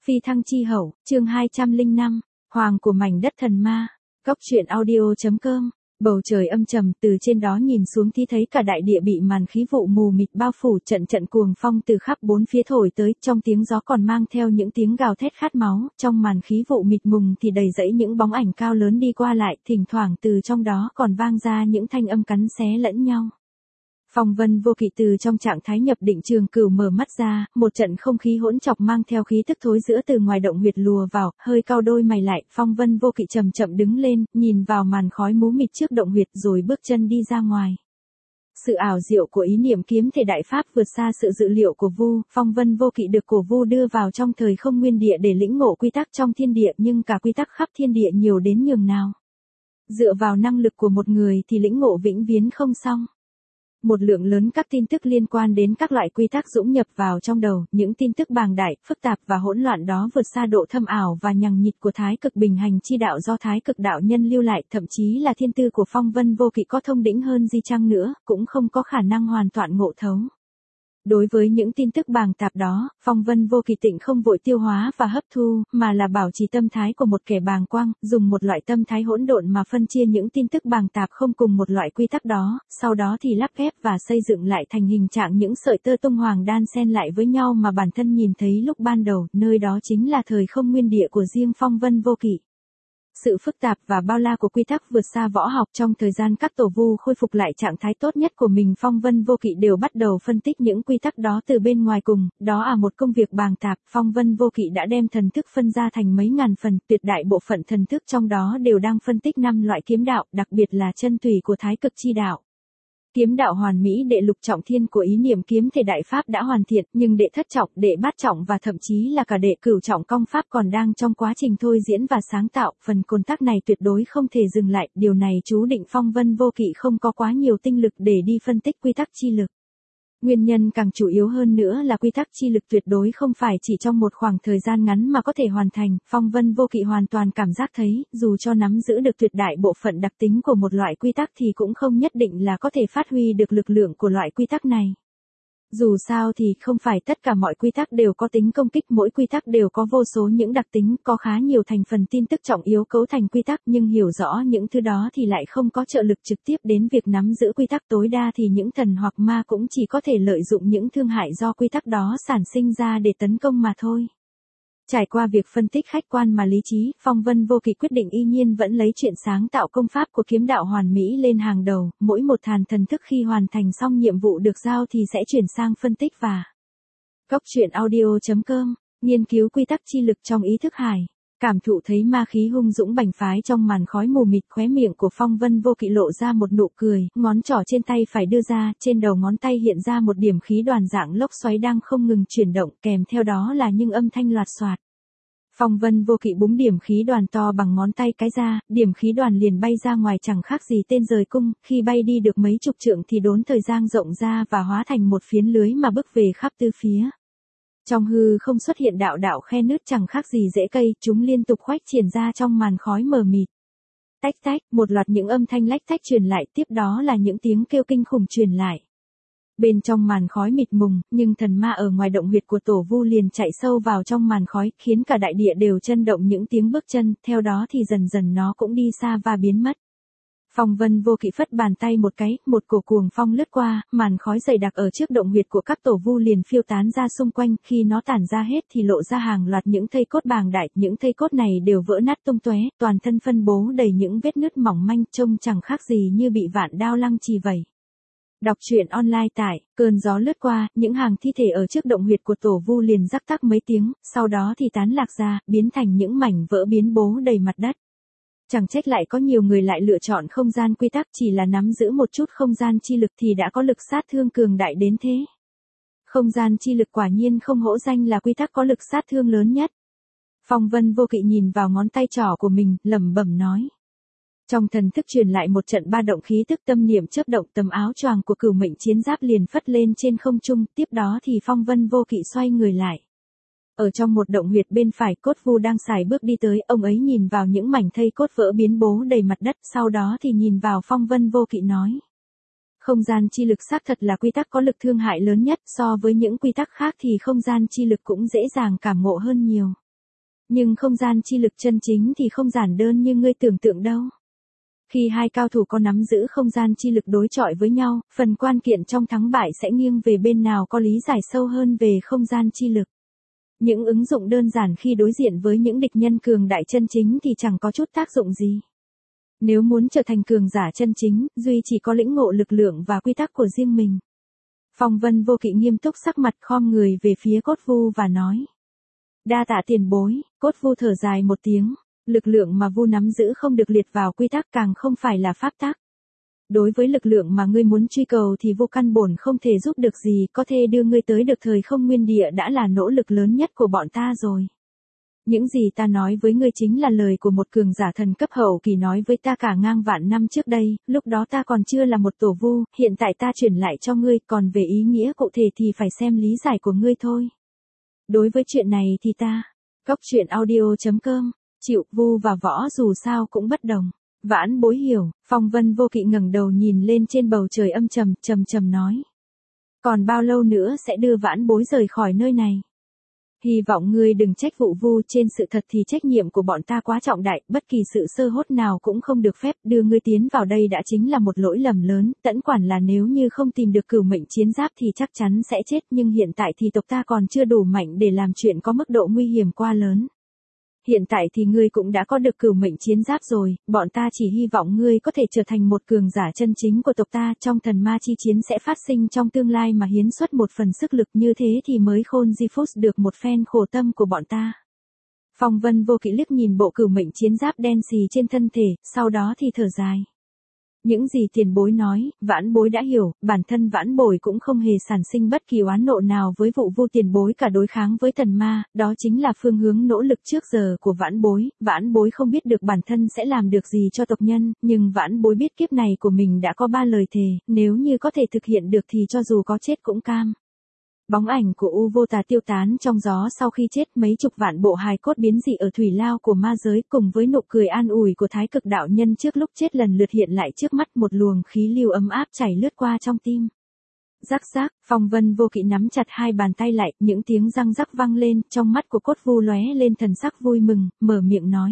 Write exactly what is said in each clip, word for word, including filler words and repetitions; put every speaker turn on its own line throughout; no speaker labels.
Phi thăng chi hậu, chương hai trăm lẻ năm, Hoàng của mảnh đất thần ma. Góc truyện audio chấm com. Bầu trời âm trầm, từ trên đó nhìn xuống thì thấy cả đại địa bị màn khí vụ mù mịt bao phủ, trận trận cuồng phong từ khắp bốn phía thổi tới, trong tiếng gió còn mang theo những tiếng gào thét khát máu, trong màn khí vụ mịt mùng thì đầy rẫy những bóng ảnh cao lớn đi qua lại, thỉnh thoảng từ trong đó còn vang ra những thanh âm cắn xé lẫn nhau. Phong Vân Vô Kỵ từ trong trạng thái nhập định trường cửu mở mắt ra, một trận không khí hỗn trọc mang theo khí tức thối rữa từ ngoài động huyệt lùa vào, hơi cau đôi mày lại, Phong Vân Vô Kỵ chậm chậm đứng lên, nhìn vào màn khói mù mịt trước động huyệt rồi bước chân đi ra ngoài. Sự ảo diệu của ý niệm kiếm thể đại pháp vượt xa sự dự liệu của Vu, Phong Vân Vô Kỵ được Cổ Vu đưa vào trong thời không nguyên địa để lĩnh ngộ quy tắc trong thiên địa, nhưng cả quy tắc khắp thiên địa nhiều đến nhường nào. Dựa vào năng lực của một người thì lĩnh ngộ vĩnh viễn không xong. Một lượng lớn các tin tức liên quan đến các loại quy tắc dũng nhập vào trong đầu, những tin tức bàng đại, phức tạp và hỗn loạn đó vượt xa độ thâm ảo và nhằng nhịt của Thái Cực Bình Hành chi đạo do Thái Cực đạo nhân lưu lại, thậm chí là thiên tư của Phong Vân Vô Kỵ có thông đỉnh hơn di chăng nữa, cũng không có khả năng hoàn toàn ngộ thấu. Đối với những tin tức bàng tạp đó, Phong Vân Vô Kỵ tịnh không vội tiêu hóa và hấp thu, mà là bảo trì tâm thái của một kẻ bàng quang, dùng một loại tâm thái hỗn độn mà phân chia những tin tức bàng tạp không cùng một loại quy tắc đó, sau đó thì lắp ghép và xây dựng lại thành hình trạng những sợi tơ tung hoàng đan xen lại với nhau mà bản thân nhìn thấy lúc ban đầu, nơi đó chính là thời không nguyên địa của riêng Phong Vân Vô Kỵ. Sự phức tạp và bao la của quy tắc vượt xa võ học, trong thời gian các tổ vu khôi phục lại trạng thái tốt nhất của mình, Phong Vân Vô Kỵ đều bắt đầu phân tích những quy tắc đó từ bên ngoài cùng, đó là một công việc bàng tạp. Phong Vân Vô Kỵ đã đem thần thức phân ra thành mấy ngàn phần, tuyệt đại bộ phận thần thức trong đó đều đang phân tích năm loại kiếm đạo, đặc biệt là chân tùy của Thái Cực chi đạo. Kiếm đạo hoàn mỹ đệ lục trọng thiên của ý niệm kiếm thể đại pháp đã hoàn thiện, nhưng đệ thất trọng, đệ bát trọng và thậm chí là cả đệ cửu trọng công pháp còn đang trong quá trình thôi diễn và sáng tạo, phần côn tắc này tuyệt đối không thể dừng lại, điều này chú định Phong Vân Vô Kỵ không có quá nhiều tinh lực để đi phân tích quy tắc chi lực. Nguyên nhân càng chủ yếu hơn nữa là quy tắc chi lực tuyệt đối không phải chỉ trong một khoảng thời gian ngắn mà có thể hoàn thành, Phong Vân Vô Kỵ hoàn toàn cảm giác thấy, dù cho nắm giữ được tuyệt đại bộ phận đặc tính của một loại quy tắc thì cũng không nhất định là có thể phát huy được lực lượng của loại quy tắc này. Dù sao thì không phải tất cả mọi quy tắc đều có tính công kích, mỗi quy tắc đều có vô số những đặc tính, có khá nhiều thành phần tin tức trọng yếu cấu thành quy tắc, nhưng hiểu rõ những thứ đó thì lại không có trợ lực trực tiếp đến việc nắm giữ quy tắc, tối đa thì những thần hoặc ma cũng chỉ có thể lợi dụng những thương hại do quy tắc đó sản sinh ra để tấn công mà thôi. Trải qua việc phân tích khách quan mà lý trí, Phong Vân Vô Kỵ quyết định y nhiên vẫn lấy chuyện sáng tạo công pháp của kiếm đạo hoàn mỹ lên hàng đầu, mỗi một thàn thần thức khi hoàn thành xong nhiệm vụ được giao thì sẽ chuyển sang phân tích và Góc truyện audio chấm com, nghiên cứu quy tắc chi lực trong ý thức hải. Cảm thụ thấy ma khí hung dũng bành phái trong màn khói mù mịt, khóe miệng của Phong Vân Vô Kỵ lộ ra một nụ cười, ngón trỏ trên tay phải đưa ra, trên đầu ngón tay hiện ra một điểm khí đoàn dạng lốc xoáy đang không ngừng chuyển động, kèm theo đó là những âm thanh loạt xoạt. Phong Vân Vô Kỵ búng điểm khí đoàn to bằng ngón tay cái ra, điểm khí đoàn liền bay ra ngoài chẳng khác gì tên rời cung, khi bay đi được mấy chục trượng thì đốn thời gian rộng ra và hóa thành một phiến lưới mà bức về khắp tứ phía. Trong hư không xuất hiện đạo đạo khe nứt chẳng khác gì rễ cây, chúng liên tục khoách triển ra trong màn khói mờ mịt. Tách tách, một loạt những âm thanh lách tách truyền lại, tiếp đó là những tiếng kêu kinh khủng truyền lại. Bên trong màn khói mịt mùng, nhưng thần ma ở ngoài động huyệt của tổ vu liền chạy sâu vào trong màn khói, khiến cả đại địa đều chấn động những tiếng bước chân, theo đó thì dần dần nó cũng đi xa và biến mất. Phong Vân Vô Kỵ phất bàn tay một cái, một cổ cuồng phong lướt qua, màn khói dày đặc ở trước động huyệt của các tổ vu liền phiêu tán ra xung quanh, khi nó tản ra hết thì lộ ra hàng loạt những thây cốt bàng đại, những thây cốt này đều vỡ nát tung tóe, toàn thân phân bố đầy những vết nứt mỏng manh, trông chẳng khác gì như bị vạn đao lăng trì vậy. Đọc truyện online tại, cơn gió lướt qua, những hàng thi thể ở trước động huyệt của tổ vu liền rắc tắc mấy tiếng, sau đó thì tán lạc ra, biến thành những mảnh vỡ biến bố đầy mặt đất. Chẳng trách lại có nhiều người lại lựa chọn không gian quy tắc, chỉ là nắm giữ một chút không gian chi lực thì đã có lực sát thương cường đại đến thế. Không gian chi lực quả nhiên không hổ danh là quy tắc có lực sát thương lớn nhất. Phong Vân Vô Kỵ nhìn vào ngón tay trỏ của mình, lẩm bẩm nói. Trong thần thức truyền lại một trận ba động khí tức, tâm niệm chớp động, tấm áo choàng của Cửu Mệnh Chiến Giáp liền phất lên trên không trung, tiếp đó thì Phong Vân Vô Kỵ xoay người lại. Ở trong một động huyệt bên phải, Cốt Vu đang sải bước đi tới, ông ấy nhìn vào những mảnh thây cốt vỡ biến bố đầy mặt đất, sau đó thì nhìn vào Phong Vân Vô Kỵ nói. Không gian chi lực xác thật là quy tắc có lực thương hại lớn nhất, so với những quy tắc khác thì không gian chi lực cũng dễ dàng cảm ngộ hơn nhiều. Nhưng không gian chi lực chân chính thì không giản đơn như ngươi tưởng tượng đâu. Khi hai cao thủ có nắm giữ không gian chi lực đối chọi với nhau, phần quan kiện trong thắng bại sẽ nghiêng về bên nào có lý giải sâu hơn về không gian chi lực. Những ứng dụng đơn giản khi đối diện với những địch nhân cường đại chân chính thì chẳng có chút tác dụng gì. Nếu muốn trở thành cường giả chân chính, duy chỉ có lĩnh ngộ lực lượng và quy tắc của riêng mình. Phong Vân Vô Kỵ nghiêm túc sắc mặt khom người về phía Cốt Vu và nói. Đa tạ tiền bối. Cốt Vu thở dài một tiếng. Lực lượng mà Vu nắm giữ không được liệt vào quy tắc, càng không phải là pháp tắc. Đối với lực lượng mà ngươi muốn truy cầu thì Vu căn bổn không thể giúp được gì, có thể đưa ngươi tới được thời không nguyên địa đã là nỗ lực lớn nhất của bọn ta rồi. Những gì ta nói với ngươi chính là lời của một cường giả thần cấp hậu kỳ nói với ta cả ngang vạn năm trước đây, lúc đó ta còn chưa là một tổ Vu, hiện tại ta chuyển lại cho ngươi, còn về ý nghĩa cụ thể thì phải xem lý giải của ngươi thôi. Đối với chuyện này thì ta, Góc Truyện Audio chấm com, chịu. Vu và Võ dù sao cũng bất đồng. Vãn Bối hiểu. Phong Vân Vô Kỵ ngẩng đầu nhìn lên trên bầu trời âm trầm, trầm trầm nói. Còn bao lâu nữa sẽ đưa Vãn Bối rời khỏi nơi này? Hy vọng ngươi đừng trách vụ Vu, trên sự thật thì trách nhiệm của bọn ta quá trọng đại, bất kỳ sự sơ hốt nào cũng không được phép, đưa ngươi tiến vào đây đã chính là một lỗi lầm lớn, tẫn quản là nếu như không tìm được cửu mệnh chiến giáp thì chắc chắn sẽ chết, nhưng hiện tại thì tộc ta còn chưa đủ mạnh để làm chuyện có mức độ nguy hiểm quá lớn. Hiện tại thì ngươi cũng đã có được cửu mệnh chiến giáp rồi, bọn ta chỉ hy vọng ngươi có thể trở thành một cường giả chân chính của tộc ta, trong thần ma chi chiến sẽ phát sinh trong tương lai mà hiến xuất một phần sức lực, như thế thì mới khôn di phúc được một phen khổ tâm của bọn ta. Phong Vân Vô Kỵ liếc nhìn bộ cửu mệnh chiến giáp đen xì trên thân thể, sau đó thì thở dài. Những gì tiền bối nói, Vãn Bối đã hiểu, bản thân Vãn Bối cũng không hề sản sinh bất kỳ oán nộ nào với vụ Vu tiền bối cả đối kháng với thần ma, đó chính là phương hướng nỗ lực trước giờ của Vãn Bối, Vãn Bối không biết được bản thân sẽ làm được gì cho tộc nhân, nhưng Vãn Bối biết kiếp này của mình đã có ba lời thề, nếu như có thể thực hiện được thì cho dù có chết cũng cam. Bóng ảnh của U Vô Tà tiêu tán trong gió sau khi chết, mấy chục vạn bộ hài cốt biến dị ở thủy lao của ma giới cùng với nụ cười an ủi của Thái Cực đạo nhân trước lúc chết lần lượt hiện lại trước mắt, một luồng khí lưu ấm áp chảy lướt qua trong tim. Rắc rắc, Phong Vân Vô Kỵ nắm chặt hai bàn tay lại, những tiếng răng rắc vang lên, trong mắt của Cốt Vu lóe lên thần sắc vui mừng, mở miệng nói.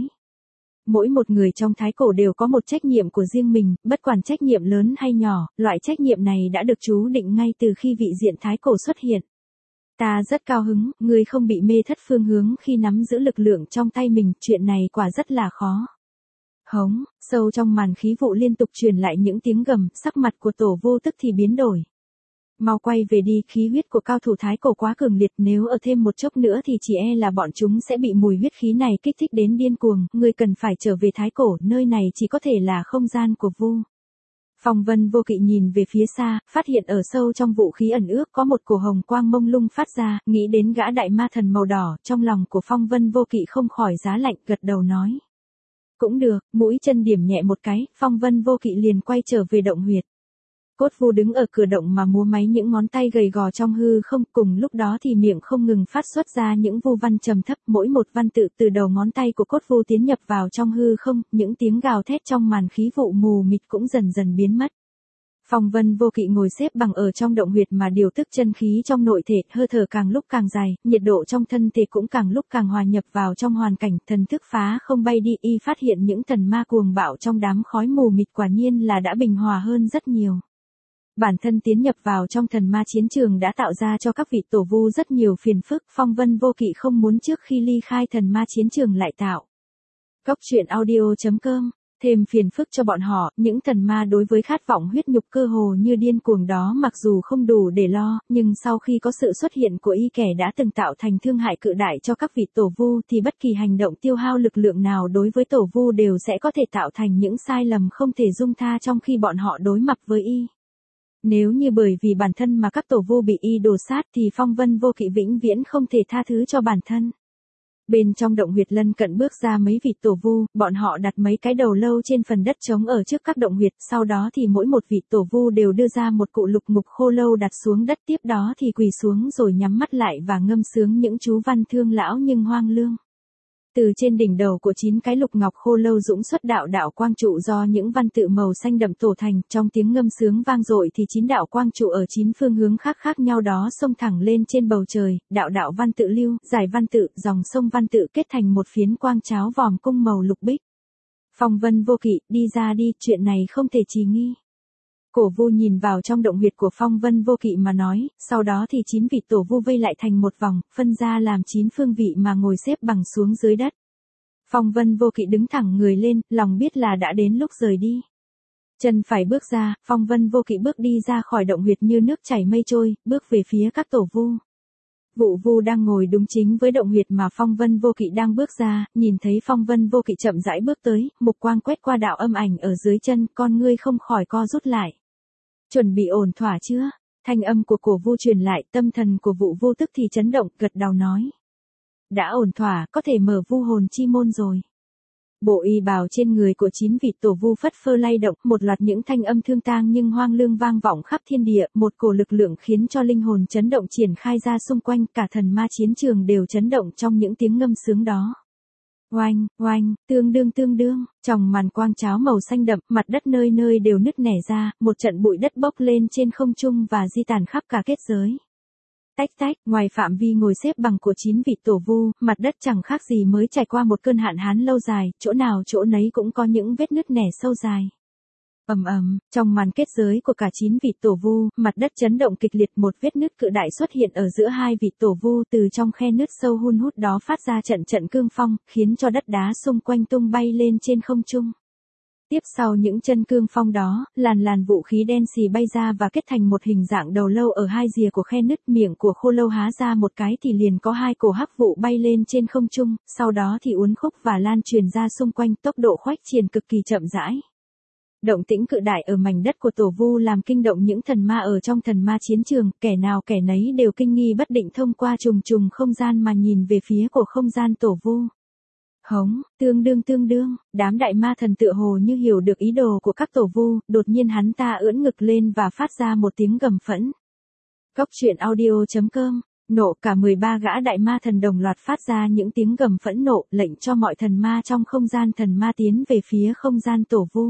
Mỗi một người trong thái cổ đều có một trách nhiệm của riêng mình, bất quản trách nhiệm lớn hay nhỏ, loại trách nhiệm này đã được chú định ngay từ khi vị diện thái cổ xuất hiện. Ta rất cao hứng, ngươi không bị mê thất phương hướng khi nắm giữ lực lượng trong tay mình, chuyện này quả rất là khó. Hống, sâu trong màn khí vụ liên tục truyền lại những tiếng gầm, sắc mặt của tổ Vu tức thì biến đổi. Mau quay về đi, khí huyết của cao thủ thái cổ quá cường liệt, nếu ở thêm một chốc nữa thì chỉ e là bọn chúng sẽ bị mùi huyết khí này kích thích đến điên cuồng, ngươi cần phải trở về thái cổ, nơi này chỉ có thể là không gian của Vu. Phong Vân Vô Kỵ nhìn về phía xa, phát hiện ở sâu trong vũ khí ẩn ước có một cổ hồng quang mông lung phát ra, nghĩ đến gã đại ma thần màu đỏ, trong lòng của Phong Vân Vô Kỵ không khỏi giá lạnh, gật đầu nói. Cũng được, mũi chân điểm nhẹ một cái, Phong Vân Vô Kỵ liền quay trở về động huyệt. Cốt Vu đứng ở cửa động mà múa máy những ngón tay gầy gò trong hư không, cùng lúc đó thì miệng không ngừng phát xuất ra những vu văn trầm thấp, mỗi một văn tự từ đầu ngón tay của Cốt Vu tiến nhập vào trong hư không, những tiếng gào thét trong màn khí vụ mù mịt cũng dần dần biến mất. Phong Vân Vô Kỵ ngồi xếp bằng ở trong động huyệt mà điều tức chân khí trong nội thể, hơi thở càng lúc càng dài, nhiệt độ trong thân thể cũng càng lúc càng hòa nhập vào trong hoàn cảnh, thần thức phá không bay đi, y phát hiện những thần ma cuồng bạo trong đám khói mù mịt quả nhiên là đã bình hòa hơn rất nhiều. Bản thân tiến nhập vào trong thần ma chiến trường đã tạo ra cho các vị tổ Vu rất nhiều phiền phức, Phong Vân Vô Kỵ không muốn trước khi ly khai thần ma chiến trường lại tạo. Góc Truyện Audio chấm com, thêm phiền phức cho bọn họ, những thần ma đối với khát vọng huyết nhục cơ hồ như điên cuồng đó mặc dù không đủ để lo, nhưng sau khi có sự xuất hiện của y kẻ đã từng tạo thành thương hại cự đại cho các vị tổ Vu thì bất kỳ hành động tiêu hao lực lượng nào đối với tổ Vu đều sẽ có thể tạo thành những sai lầm không thể dung tha trong khi bọn họ đối mặt với y. Nếu như bởi vì bản thân mà các tổ Vu bị y đổ sát thì Phong Vân Vô Kỵ vĩnh viễn không thể tha thứ cho bản thân. Bên trong động huyệt lân cận bước ra mấy vị tổ Vu, bọn họ đặt mấy cái đầu lâu trên phần đất trống ở trước các động huyệt, sau đó thì mỗi một vị tổ Vu đều đưa ra một cụ lục ngục khô lâu đặt xuống đất, tiếp đó thì quỳ xuống rồi nhắm mắt lại và ngâm sướng những chú văn thương lão nhưng hoang lương. Từ trên đỉnh đầu của chín cái lục ngọc khô lâu dũng xuất đạo đạo quang trụ do những văn tự màu xanh đậm tổ thành, trong tiếng ngâm sướng vang dội thì chín đạo quang trụ ở chín phương hướng khác khác nhau đó xông thẳng lên trên bầu trời, đạo đạo văn tự lưu, giải văn tự, dòng sông văn tự kết thành một phiến quang cháo vòm cung màu lục bích. Phong Vân Vô Kỵ, đi ra đi, chuyện này không thể trì nghi. Cổ Vu nhìn vào trong động huyệt của Phong Vân Vô Kỵ mà nói, sau đó thì chín vị tổ vu vây lại thành một vòng, phân ra làm chín phương vị mà ngồi xếp bằng xuống dưới đất. Phong Vân Vô Kỵ đứng thẳng người lên, lòng biết là đã đến lúc rời đi. Chân phải bước ra, Phong Vân Vô Kỵ bước đi ra khỏi động huyệt như nước chảy mây trôi, bước về phía các tổ vu. Vụ Vu đang ngồi đúng chính với động huyệt mà Phong Vân Vô Kỵ đang bước ra, nhìn thấy Phong Vân Vô Kỵ chậm rãi bước tới, mục quang quét qua đạo âm ảnh ở dưới chân, con ngươi không khỏi co rút lại. Chuẩn bị ổn thỏa chưa? Thanh âm của Cổ Vu truyền lại, tâm thần của Vụ Vu tức thì chấn động, gật đầu nói. Đã ổn thỏa, có thể mở vu hồn chi môn rồi. Bộ y bào trên người của chín vị tổ vu phất phơ lay động, một loạt những thanh âm thương tang nhưng hoang lương vang vọng khắp thiên địa, một cổ lực lượng khiến cho linh hồn chấn động triển khai ra xung quanh, cả thần ma chiến trường đều chấn động trong những tiếng ngâm sướng đó. Oanh, oanh, tương đương tương đương, trong màn quang cháo màu xanh đậm, mặt đất nơi nơi đều nứt nẻ ra, một trận bụi đất bốc lên trên không trung và di tản khắp cả kết giới. Tách tách, ngoài phạm vi ngồi xếp bằng của chín vị tổ vu, mặt đất chẳng khác gì mới trải qua một cơn hạn hán lâu dài, chỗ nào chỗ nấy cũng có những vết nứt nẻ sâu dài. Ầm ầm, trong màn kết giới của cả chín vị tổ vu, mặt đất chấn động kịch liệt, một vết nứt cự đại xuất hiện ở giữa hai vị tổ vu, từ trong khe nứt sâu hun hút đó phát ra trận trận cương phong, khiến cho đất đá xung quanh tung bay lên trên không trung. Tiếp sau những chân cương phong đó, làn làn vũ khí đen xì bay ra và kết thành một hình dạng đầu lâu ở hai rìa của khe nứt, miệng của khô lâu há ra một cái thì liền có hai cổ hắc vụ bay lên trên không trung, sau đó thì uốn khúc và lan truyền ra xung quanh, tốc độ khuếch triển cực kỳ chậm rãi. Động tĩnh cự đại ở mảnh đất của tổ vu làm kinh động những thần ma ở trong thần ma chiến trường, kẻ nào kẻ nấy đều kinh nghi bất định thông qua trùng trùng không gian mà nhìn về phía của không gian tổ vu. Hống, tương đương tương đương, đám đại ma thần tựa hồ như hiểu được ý đồ của các tổ vu, đột nhiên hắn ta ưỡn ngực lên và phát ra một tiếng gầm phẫn. Cốc truyện audio chấm com, nộ, cả mười ba gã đại ma thần đồng loạt phát ra những tiếng gầm phẫn nộ, lệnh cho mọi thần ma trong không gian thần ma tiến về phía không gian tổ vu.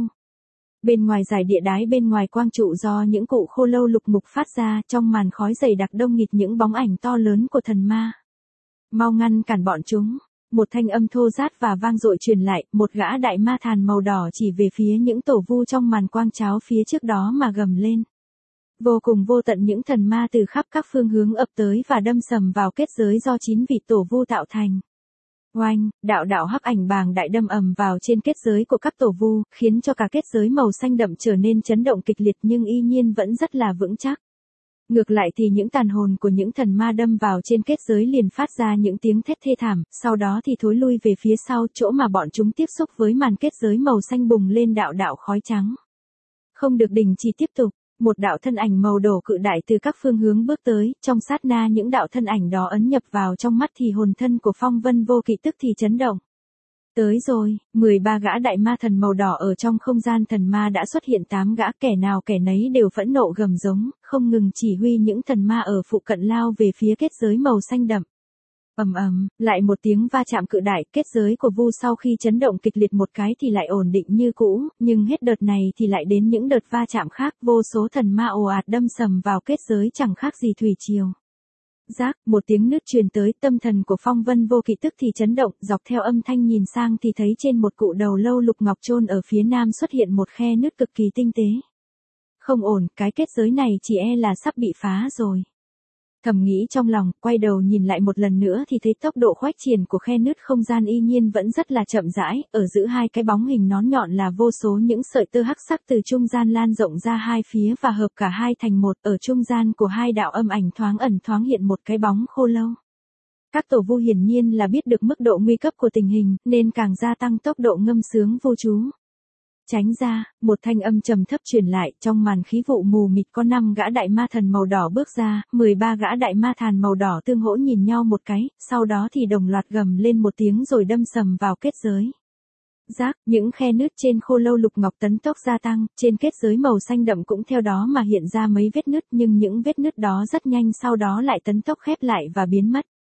Bên ngoài giải địa đái, bên ngoài quang trụ do những cụ khô lâu lục mục phát ra, trong màn khói dày đặc đông nghịt những bóng ảnh to lớn của thần ma. Mau ngăn cản bọn chúng. Một thanh âm thô rát và vang dội truyền lại, một gã đại ma thàn màu đỏ chỉ về phía những tổ vu trong màn quang cháo phía trước đó mà gầm lên. Vô cùng vô tận những thần ma từ khắp các phương hướng ập tới và đâm sầm vào kết giới do chín vị tổ vu tạo thành. Oanh, đạo đạo hắc ảnh bàng đại đâm ầm vào trên kết giới của các tổ vu, khiến cho cả kết giới màu xanh đậm trở nên chấn động kịch liệt nhưng y nhiên vẫn rất là vững chắc. Ngược lại thì những tàn hồn của những thần ma đâm vào trên kết giới liền phát ra những tiếng thét thê thảm, sau đó thì thối lui về phía sau, chỗ mà bọn chúng tiếp xúc với màn kết giới màu xanh bùng lên đạo đạo khói trắng. Không được đình chỉ tiếp tục, một đạo thân ảnh màu đỏ cự đại từ các phương hướng bước tới, trong sát na những đạo thân ảnh đó ấn nhập vào trong mắt thì hồn thân của Phong Vân Vô Kỵ tức thì chấn động. Tới rồi, mười ba gã đại ma thần màu đỏ ở trong không gian thần ma đã xuất hiện, tám gã, kẻ nào kẻ nấy đều phẫn nộ gầm giống, không ngừng chỉ huy những thần ma ở phụ cận lao về phía kết giới màu xanh đậm. Ầm ầm, lại một tiếng va chạm cự đại, kết giới của Vu sau khi chấn động kịch liệt một cái thì lại ổn định như cũ, nhưng hết đợt này thì lại đến những đợt va chạm khác, vô số thần ma ồ ạt đâm sầm vào kết giới chẳng khác gì thủy triều. Rác, một tiếng nứt truyền tới, tâm thần của Phong Vân Vô Kỵ tức thì chấn động, dọc theo âm thanh nhìn sang thì thấy trên một cụ đầu lâu lục ngọc chôn ở phía nam xuất hiện một khe nứt cực kỳ tinh tế. Không ổn, cái kết giới này chỉ e là sắp bị phá rồi. Thầm nghĩ trong lòng, quay đầu nhìn lại một lần nữa thì thấy tốc độ khuếch triển của khe nứt không gian y nhiên vẫn rất là chậm rãi, ở giữa hai cái bóng hình nón nhọn là vô số những sợi tơ hắc sắc từ trung gian lan rộng ra hai phía và hợp cả hai thành một, ở trung gian của hai đạo âm ảnh thoáng ẩn thoáng hiện một cái bóng khô lâu. Các tổ vu hiển nhiên là biết được mức độ nguy cấp của tình hình, nên càng gia tăng tốc độ ngâm sướng vô chú. Tránh ra, một thanh âm trầm thấp truyền lại, trong màn khí vụ mù mịt có năm gã đại ma thần màu đỏ bước ra, mười ba gã đại ma thần màu đỏ tương hỗ nhìn nhau một cái, sau đó thì đồng loạt gầm lên một tiếng rồi đâm sầm vào kết giới. Rác, những khe nứt trên khô lâu lục ngọc tấn tốc gia tăng, trên kết giới màu xanh đậm cũng theo đó mà hiện ra mấy vết nứt, nhưng những vết nứt đó rất nhanh sau đó lại tấn tốc khép lại và biến mất.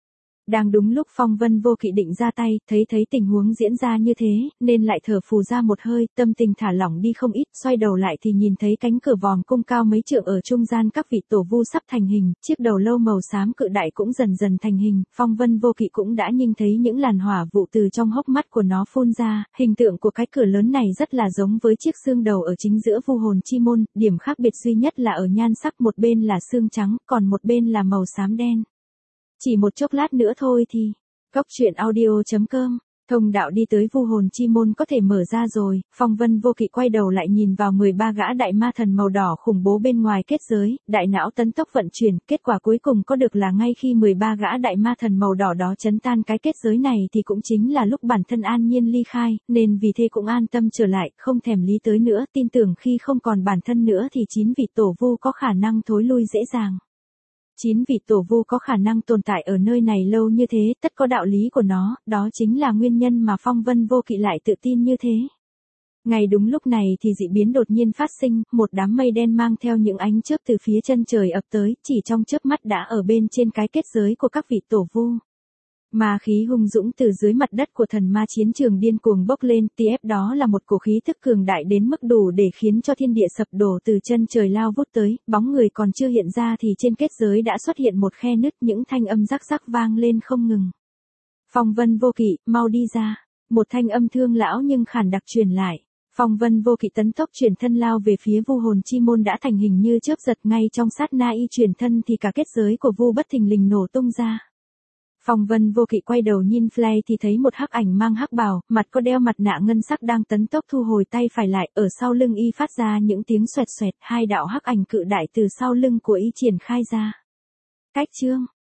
Đang đúng lúc Phong Vân Vô Kỵ định ra tay, thấy thấy tình huống diễn ra như thế, nên lại thở phù ra một hơi, tâm tình thả lỏng đi không ít, xoay đầu lại thì nhìn thấy cánh cửa vòm cung cao mấy trượng ở trung gian các vị tổ vu sắp thành hình, chiếc đầu lâu màu xám cự đại cũng dần dần thành hình, Phong Vân Vô Kỵ cũng đã nhìn thấy những làn hỏa vụ từ trong hốc mắt của nó phun ra, hình tượng của cái cửa lớn này rất là giống với chiếc xương đầu ở chính giữa vu hồn chi môn, điểm khác biệt duy nhất là ở nhan sắc, một bên là xương trắng, còn một bên là màu xám đen. Chỉ một chốc lát nữa thôi thì, Cốc truyện audio chấm com, thông đạo đi tới vu hồn chi môn có thể mở ra rồi, Phong Vân Vô Kỵ quay đầu lại nhìn vào mười ba gã đại ma thần màu đỏ khủng bố bên ngoài kết giới, đại não tấn tốc vận chuyển, kết quả cuối cùng có được là ngay khi mười ba gã đại ma thần màu đỏ đó chấn tan cái kết giới này thì cũng chính là lúc bản thân an nhiên ly khai, nên vì thế cũng an tâm trở lại, không thèm lý tới nữa, tin tưởng khi không còn bản thân nữa thì chín vị tổ vu có khả năng thối lui dễ dàng. Chín vị tổ vu có khả năng tồn tại ở nơi này lâu như thế, tất có đạo lý của nó, đó chính là nguyên nhân mà Phong Vân Vô Kỵ lại tự tin như thế. Ngay đúng lúc này thì dị biến đột nhiên phát sinh, một đám mây đen mang theo những ánh chớp từ phía chân trời ập tới, chỉ trong chớp mắt đã ở bên trên cái kết giới của các vị tổ vu. Ma khí hung dũng từ dưới mặt đất của thần ma chiến trường điên cuồng bốc lên, tiếp đó là một cổ khí thức cường đại đến mức đủ để khiến cho thiên địa sập đổ từ chân trời lao vút tới, bóng người còn chưa hiện ra thì trên kết giới đã xuất hiện một khe nứt, những thanh âm rắc rắc vang lên không ngừng. Phong Vân Vô Kỵ, mau đi ra, một thanh âm thương lão nhưng khàn đặc truyền lại. Phong Vân Vô Kỵ tấn tốc chuyển thân lao về phía vu hồn chi môn đã thành hình như chớp giật, ngay trong sát na y chuyển thân thì cả kết giới của vu bất thình lình nổ tung ra. Phong Vân Vô Kỵ quay đầu nhìn Fly thì thấy một hắc ảnh mang hắc bào, mặt có đeo mặt nạ ngân sắc đang tấn tốc thu hồi tay phải lại, ở sau lưng y phát ra những tiếng xoẹt xoẹt, hai đạo hắc ảnh cự đại từ sau lưng của y triển khai ra. Cách chương